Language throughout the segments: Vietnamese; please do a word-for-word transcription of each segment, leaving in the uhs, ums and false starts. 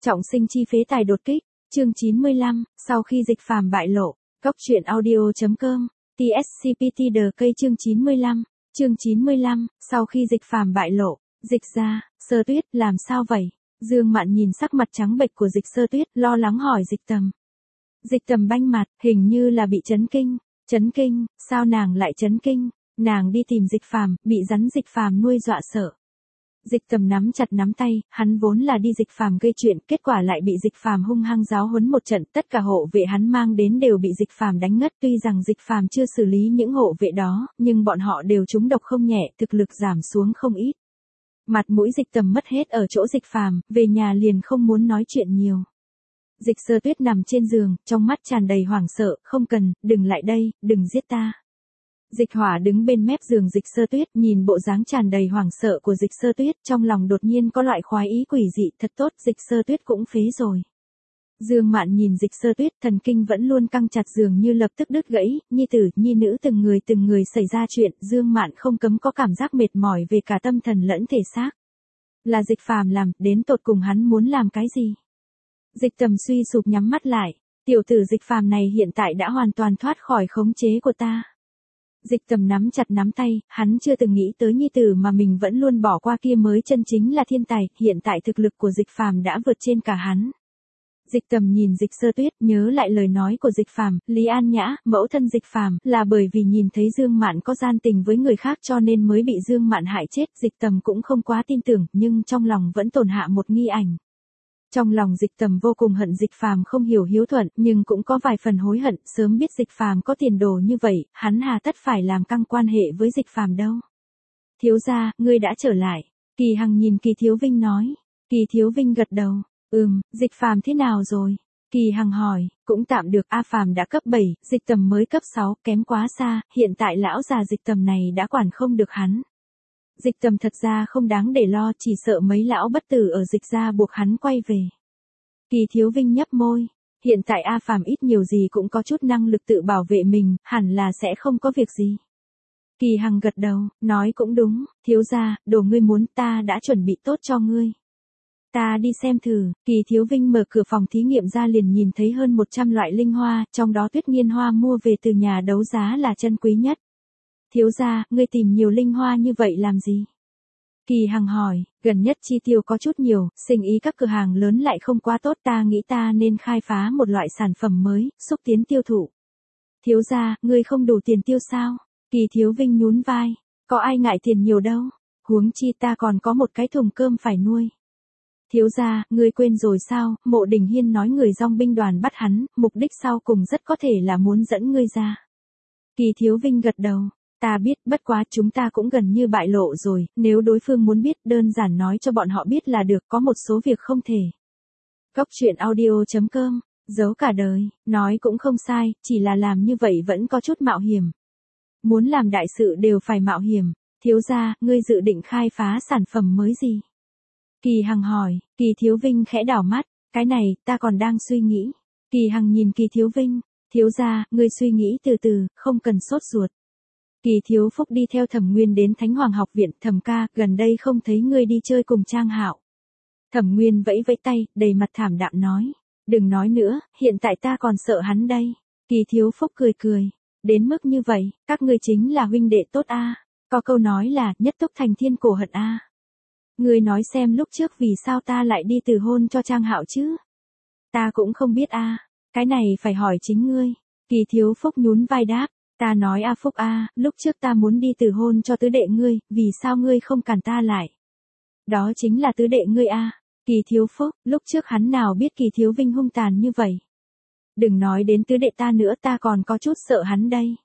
Trọng sinh chi phế tài đột kích, chương chín mươi lăm, sau khi dịch phàm bại lộ, góc truyện audio.com, tê ét xê pê tê đờ cây chương chín mươi lăm, chương chín mươi lăm, sau khi dịch phàm bại lộ, dịch ra, Sơ Tuyết, làm sao vậy? Dương Mạn nhìn sắc mặt trắng bệch của dịch Sơ Tuyết, lo lắng hỏi dịch tầm. Dịch tầm banh mặt, hình như là bị chấn kinh, chấn kinh, sao nàng lại chấn kinh, nàng đi tìm dịch phàm, bị rắn dịch phàm nuôi dọa sợ. Dịch tầm nắm chặt nắm tay, hắn vốn là đi dịch phàm gây chuyện, kết quả lại bị dịch phàm hung hăng giáo huấn một trận, tất cả hộ vệ hắn mang đến đều bị dịch phàm đánh ngất, tuy rằng dịch phàm chưa xử lý những hộ vệ đó, nhưng bọn họ đều trúng độc không nhẹ, thực lực giảm xuống không ít. Mặt mũi dịch tầm mất hết ở chỗ dịch phàm, về nhà liền không muốn nói chuyện nhiều. Dịch Sơ Tuyết nằm trên giường, trong mắt tràn đầy hoảng sợ, không cần, đừng lại đây, đừng giết ta. Dịch Hỏa đứng bên mép giường dịch Sơ Tuyết, nhìn bộ dáng tràn đầy hoảng sợ của dịch Sơ Tuyết, trong lòng đột nhiên có loại khoái ý quỷ dị, thật tốt, dịch Sơ Tuyết cũng phế rồi. Dương Mạn nhìn dịch Sơ Tuyết, thần kinh vẫn luôn căng chặt dường như lập tức đứt gãy, nhi tử, nhi nữ từng người từng người xảy ra chuyện, Dương Mạn không cấm có cảm giác mệt mỏi về cả tâm thần lẫn thể xác. Là dịch phàm làm, đến tột cùng hắn muốn làm cái gì? Dịch tầm suy sụp nhắm mắt lại, tiểu tử dịch phàm này hiện tại đã hoàn toàn thoát khỏi khống chế của ta. Dịch tầm nắm chặt nắm tay, hắn chưa từng nghĩ tới nhi tử mà mình vẫn luôn bỏ qua kia mới chân chính là thiên tài, hiện tại thực lực của dịch phàm đã vượt trên cả hắn. Dịch tầm nhìn dịch Sơ Tuyết, nhớ lại lời nói của dịch phàm, Lý An Nhã, mẫu thân dịch phàm, là bởi vì nhìn thấy Dương Mạn có gian tình với người khác cho nên mới bị Dương Mạn hại chết, dịch tầm cũng không quá tin tưởng, nhưng trong lòng vẫn tồn hạ một nghi ảnh. Trong lòng dịch tầm vô cùng hận dịch phàm không hiểu hiếu thuận, nhưng cũng có vài phần hối hận, sớm biết dịch phàm có tiền đồ như vậy, hắn hà tất phải làm căng quan hệ với dịch phàm đâu. Thiếu gia, ngươi đã trở lại. Kỳ Hằng nhìn Kỳ Thiếu Vinh nói. Kỳ Thiếu Vinh gật đầu. Ừm, dịch phàm thế nào rồi? Kỳ Hằng hỏi, cũng tạm được, A phàm đã cấp bảy, dịch tầm mới cấp sáu, kém quá xa, hiện tại lão già dịch tầm này đã quản không được hắn. Dịch tầm thật ra không đáng để lo, chỉ sợ mấy lão bất tử ở dịch gia buộc hắn quay về. Kỳ Thiếu Vinh nhấp môi, hiện tại A phàm ít nhiều gì cũng có chút năng lực tự bảo vệ mình, hẳn là sẽ không có việc gì. Kỳ Hằng gật đầu, nói cũng đúng, thiếu gia, đồ ngươi muốn ta đã chuẩn bị tốt cho ngươi. Ta đi xem thử, Kỳ Thiếu Vinh mở cửa phòng thí nghiệm ra liền nhìn thấy hơn một trăm loại linh hoa, trong đó Tuyết Nghiên hoa mua về từ nhà đấu giá là chân quý nhất. Thiếu gia, ngươi tìm nhiều linh hoa như vậy làm gì? Kỳ Hằng hỏi, gần nhất chi tiêu có chút nhiều, sinh ý các cửa hàng lớn lại không quá tốt, ta nghĩ ta nên khai phá một loại sản phẩm mới, xúc tiến tiêu thụ. Thiếu gia, ngươi không đủ tiền tiêu sao? Kỳ Thiếu Vinh nhún vai, có ai ngại tiền nhiều đâu, huống chi ta còn có một cái thùng cơm phải nuôi. Thiếu gia, ngươi quên rồi sao, Mộ Đình Hiên nói người dòng binh đoàn bắt hắn, mục đích sau cùng rất có thể là muốn dẫn ngươi ra. Kỳ Thiếu Vinh gật đầu. Ta biết, bất quá chúng ta cũng gần như bại lộ rồi, nếu đối phương muốn biết, đơn giản nói cho bọn họ biết là được, có một số việc không thể. Góc truyện audio.com, giấu cả đời, nói cũng không sai, chỉ là làm như vậy vẫn có chút mạo hiểm. Muốn làm đại sự đều phải mạo hiểm, thiếu gia, ngươi dự định khai phá sản phẩm mới gì? Kỳ Hằng hỏi, Kỳ Thiếu Vinh khẽ đảo mắt, cái này, ta còn đang suy nghĩ. Kỳ Hằng nhìn Kỳ Thiếu Vinh, thiếu gia, ngươi suy nghĩ từ từ, không cần sốt ruột. Kỳ Thiếu Phúc đi theo Thẩm Nguyên đến Thánh Hoàng học viện, Thẩm ca, gần đây không thấy ngươi đi chơi cùng Trang Hạo. Thẩm Nguyên vẫy vẫy tay, đầy mặt thảm đạm nói, đừng nói nữa, hiện tại ta còn sợ hắn đây. Kỳ Thiếu Phúc cười cười, đến mức như vậy, các ngươi chính là huynh đệ tốt a. Có câu nói là, nhất túc thành thiên cổ hận a. Ngươi nói xem lúc trước vì sao ta lại đi từ hôn cho Trang Hạo chứ? Ta cũng không biết a, cái này phải hỏi chính ngươi. Kỳ Thiếu Phúc nhún vai đáp. Ta nói A Phúc a, lúc trước ta muốn đi từ hôn cho tứ đệ ngươi, vì sao ngươi không cản ta lại? Đó chính là tứ đệ ngươi a. Kỳ Thiếu Phúc, lúc trước hắn nào biết Kỳ Thiếu Vinh hung tàn như vậy? Đừng nói đến tứ đệ ta nữa, ta còn có chút sợ hắn đây.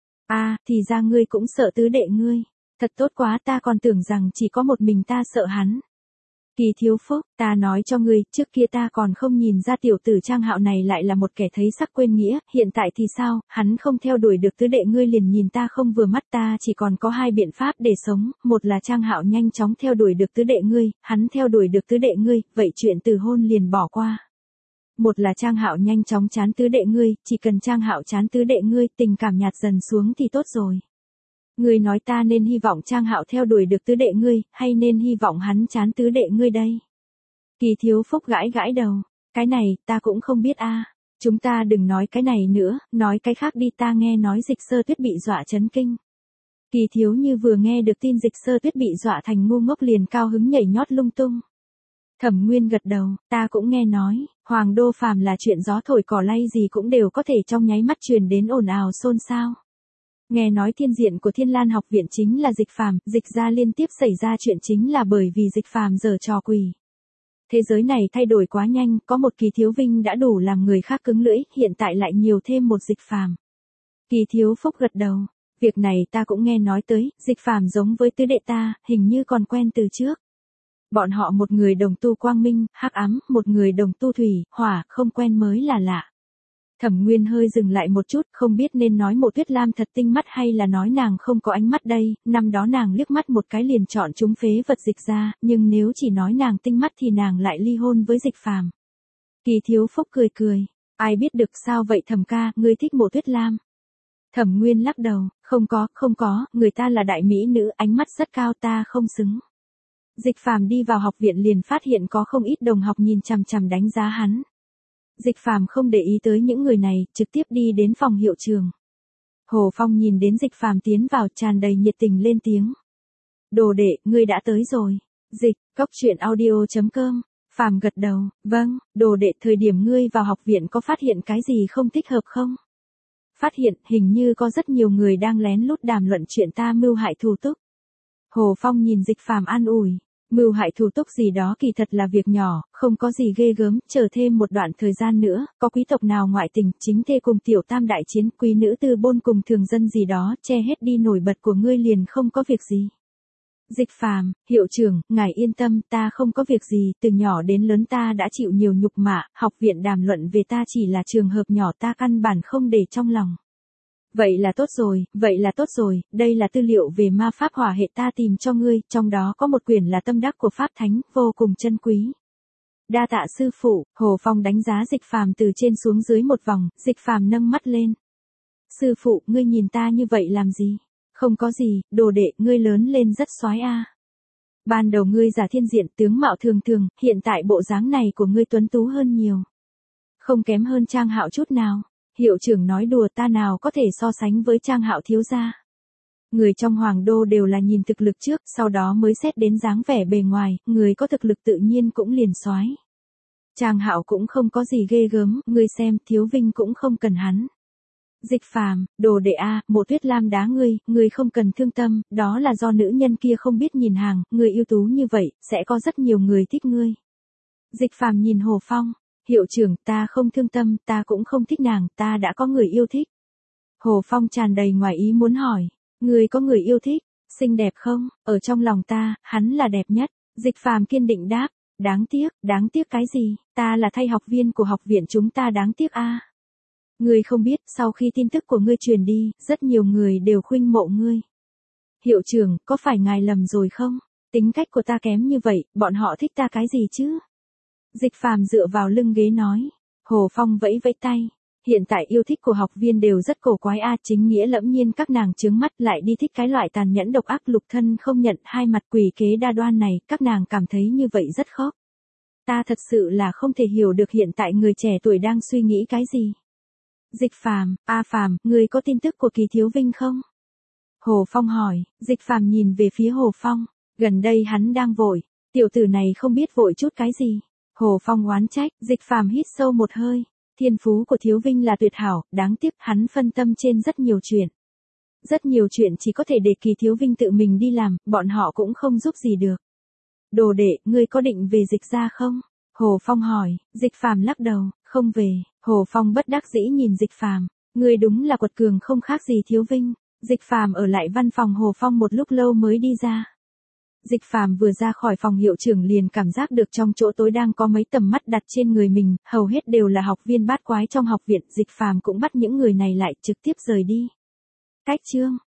A, thì ra ngươi cũng sợ tứ đệ ngươi. Thật tốt quá, ta còn tưởng rằng chỉ có một mình ta sợ hắn. Kỳ Thiếu Phúc, ta nói cho ngươi, trước kia ta còn không nhìn ra tiểu tử Trang Hạo này lại là một kẻ thấy sắc quên nghĩa, hiện tại thì sao, hắn không theo đuổi được tứ đệ ngươi liền nhìn ta không vừa mắt, ta chỉ còn có hai biện pháp để sống, một là Trang Hạo nhanh chóng theo đuổi được tứ đệ ngươi, hắn theo đuổi được tứ đệ ngươi, vậy chuyện từ hôn liền bỏ qua. Một là Trang Hạo nhanh chóng chán tứ đệ ngươi, chỉ cần Trang Hạo chán tứ đệ ngươi, tình cảm nhạt dần xuống thì tốt rồi. Ngươi nói ta nên hy vọng Trang Hạo theo đuổi được tứ đệ ngươi, hay nên hy vọng hắn chán tứ đệ ngươi đây? Kỳ Thiếu Phúc gãi gãi đầu, cái này, ta cũng không biết a. Chúng ta đừng nói cái này nữa, nói cái khác đi, ta nghe nói Dịch Sơ Tuyết bị dọa chấn kinh. Kỳ Thiếu Như vừa nghe được tin Dịch Sơ Tuyết bị dọa thành ngu ngốc liền cao hứng nhảy nhót lung tung. Thẩm Nguyên gật đầu, ta cũng nghe nói, Hoàng Đô phàm là chuyện gió thổi cỏ lay gì cũng đều có thể trong nháy mắt truyền đến ồn ào xôn xao. Nghe nói thiên diện của Thiên Lan học viện chính là Dịch Phàm, Dịch gia liên tiếp xảy ra chuyện chính là bởi vì Dịch Phàm giở trò quỷ. Thế giới này thay đổi quá nhanh, có một Kỳ Thiếu Vinh đã đủ làm người khác cứng lưỡi, hiện tại lại nhiều thêm một Dịch Phàm. Kỳ Thiếu Phúc gật đầu, việc này ta cũng nghe nói tới, Dịch Phàm giống với tứ đệ ta, hình như còn quen từ trước. Bọn họ một người đồng tu quang minh, hắc ám, một người đồng tu thủy, hỏa, không quen mới là lạ. Thẩm Nguyên hơi dừng lại một chút, không biết nên nói Mộ Tuyết Lam thật tinh mắt hay là nói nàng không có ánh mắt đây, năm đó nàng liếc mắt một cái liền chọn chúng phế vật Dịch ra, nhưng nếu chỉ nói nàng tinh mắt thì nàng lại ly hôn với Dịch Phàm. Kỳ Thiếu Phúc cười cười, ai biết được sao vậy Thẩm ca, ngươi thích Mộ Tuyết Lam. Thẩm Nguyên lắc đầu, không có, không có, người ta là đại mỹ nữ, ánh mắt rất cao, ta không xứng. Dịch Phàm đi vào học viện liền phát hiện có không ít đồng học nhìn chằm chằm đánh giá hắn. Dịch Phàm không để ý tới những người này, trực tiếp đi đến phòng hiệu trường. Hồ Phong nhìn đến Dịch Phàm tiến vào tràn đầy nhiệt tình lên tiếng. Đồ đệ, ngươi đã tới rồi. Dịch, cốc truyện audio chấm com. Phàm gật đầu, vâng, đồ đệ thời điểm ngươi vào học viện có phát hiện cái gì không thích hợp không? Phát hiện, hình như có rất nhiều người đang lén lút đàm luận chuyện ta mưu hại thù túc. Hồ Phong nhìn Dịch Phàm an ủi. Mưu hại thủ túc gì đó kỳ thật là việc nhỏ, không có gì ghê gớm, chờ thêm một đoạn thời gian nữa, có quý tộc nào ngoại tình, chính thê cùng tiểu tam đại chiến, quý nữ tư bôn cùng thường dân gì đó, che hết đi nổi bật của ngươi liền không có việc gì. Dịch Phàm, hiệu trưởng, ngài yên tâm, ta không có việc gì, từ nhỏ đến lớn ta đã chịu nhiều nhục mạ, học viện đàm luận về ta chỉ là trường hợp nhỏ ta căn bản không để trong lòng. Vậy là tốt rồi, vậy là tốt rồi, đây là tư liệu về ma pháp hỏa hệ ta tìm cho ngươi, trong đó có một quyển là tâm đắc của Pháp Thánh, vô cùng chân quý. Đa tạ sư phụ, Hồ Phong đánh giá Dịch Phàm từ trên xuống dưới một vòng, Dịch Phàm nâng mắt lên. Sư phụ, ngươi nhìn ta như vậy làm gì? Không có gì, đồ đệ, ngươi lớn lên rất soái a. Ban đầu ngươi giả thiên diện tướng mạo thường thường, hiện tại bộ dáng này của ngươi tuấn tú hơn nhiều. Không kém hơn Trang Hạo chút nào. Hiệu trưởng nói đùa, ta nào có thể so sánh với Trang Hạo thiếu gia. Người trong Hoàng Đô đều là nhìn thực lực trước, sau đó mới xét đến dáng vẻ bề ngoài, người có thực lực tự nhiên cũng liền soái. Trang Hạo cũng không có gì ghê gớm, ngươi xem, Thiếu Vinh cũng không cần hắn. Dịch Phàm, đồ đệ a, Mộ Tuyết Lam đá ngươi, ngươi không cần thương tâm, đó là do nữ nhân kia không biết nhìn hàng, ngươi ưu tú như vậy, sẽ có rất nhiều người thích ngươi. Dịch Phàm nhìn Hồ Phong. Hiệu trưởng, ta không thương tâm, ta cũng không thích nàng, ta đã có người yêu thích. Hồ Phong tràn đầy ngoài ý muốn hỏi, người có người yêu thích, xinh đẹp không? Ở trong lòng ta, hắn là đẹp nhất. Dịch Phàm kiên định đáp, đáng tiếc, đáng tiếc cái gì, ta là thay học viên của học viện chúng ta đáng tiếc a. À. Ngươi không biết, sau khi tin tức của ngươi truyền đi, rất nhiều người đều khuynh mộ ngươi. Hiệu trưởng, có phải ngài lầm rồi không? Tính cách của ta kém như vậy, bọn họ thích ta cái gì chứ? Dịch Phàm dựa vào lưng ghế nói. Hồ Phong vẫy vẫy tay. Hiện tại yêu thích của học viên đều rất cổ quái a, chính nghĩa lẫm nhiên các nàng chướng mắt lại đi thích cái loại tàn nhẫn độc ác lục thân không nhận hai mặt quỷ kế đa đoan này, các nàng cảm thấy như vậy rất khóc. Ta thật sự là không thể hiểu được hiện tại người trẻ tuổi đang suy nghĩ cái gì. Dịch Phàm, a Phàm, người có tin tức của Kỳ Thiếu Vinh không? Hồ Phong hỏi. Dịch Phàm nhìn về phía Hồ Phong. Gần đây hắn đang vội. Tiểu tử này không biết vội chút cái gì. Hồ Phong oán trách. Dịch Phàm hít sâu một hơi. Thiên phú của Thiếu Vinh là tuyệt hảo, đáng tiếc hắn phân tâm trên rất nhiều chuyện. Rất nhiều chuyện chỉ có thể để Kỳ Thiếu Vinh tự mình đi làm, bọn họ cũng không giúp gì được. Đồ đệ, ngươi có định về Dịch gia không? Hồ Phong hỏi. Dịch Phàm lắc đầu, không về. Hồ Phong bất đắc dĩ nhìn Dịch Phàm, ngươi đúng là quật cường không khác gì Thiếu Vinh. Dịch Phàm ở lại văn phòng Hồ Phong một lúc lâu mới đi ra. Dịch Phàm vừa ra khỏi phòng hiệu trưởng liền cảm giác được trong chỗ tối đang có mấy tầm mắt đặt trên người mình, hầu hết đều là học viên bát quái trong học viện, Dịch Phàm cũng bắt những người này lại trực tiếp rời đi. Cách chương